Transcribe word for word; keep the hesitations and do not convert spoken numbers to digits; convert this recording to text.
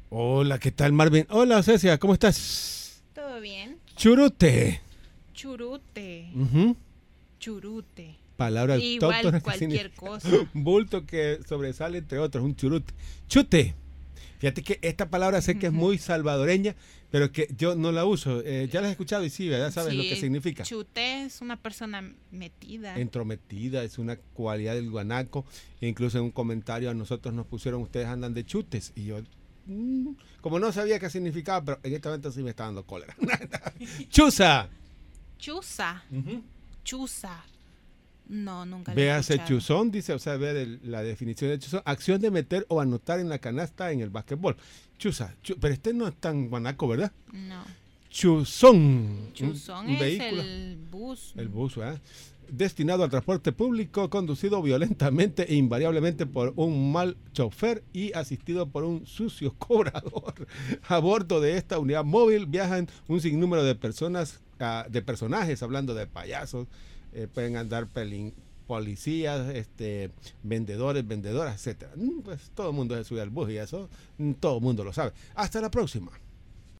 Hola, ¿qué tal, Marvin? Hola, Cecia, ¿cómo estás? ¿Todo bien? Churute. Churute. Ujú. Churute. Palabra autóctona Igual que cualquier significa cosa. bulto que sobresale entre otros, un churute. Chute. Fíjate que esta palabra sé que es muy salvadoreña, pero que yo no la uso. Eh, ya la has escuchado y sí, ¿verdad? Sabes lo que Sí, significa. chute es una persona metida. Entrometida, es una cualidad del guanaco. E incluso en un comentario a nosotros nos pusieron, ustedes andan de chutes. Y yo, mm, como no sabía qué significaba, pero en este momento sí me está dando cólera. Chuza. Chuza. Ujú. Chuza. No, nunca la he Véase escuchado. chuzón, dice, o sea, ve el- la definición de chuzón, acción de meter o anotar en la canasta en el básquetbol. Chuza, chu- pero este no es tan guanaco, ¿verdad? No. Chuzón, un, Chuzón un es vehículo, el bus. el bus, ¿verdad? Destinado al transporte público, conducido violentamente e invariablemente por un mal chofer y asistido por un sucio cobrador. A bordo de esta unidad móvil viajan un sinnúmero de personas, uh, de personajes, hablando de payasos, eh, pueden andar pelín, policías, este, vendedores, vendedoras, etcétera. Mm, Pues todo el mundo se sube al bus y eso mm, todo el mundo lo sabe. Hasta la próxima.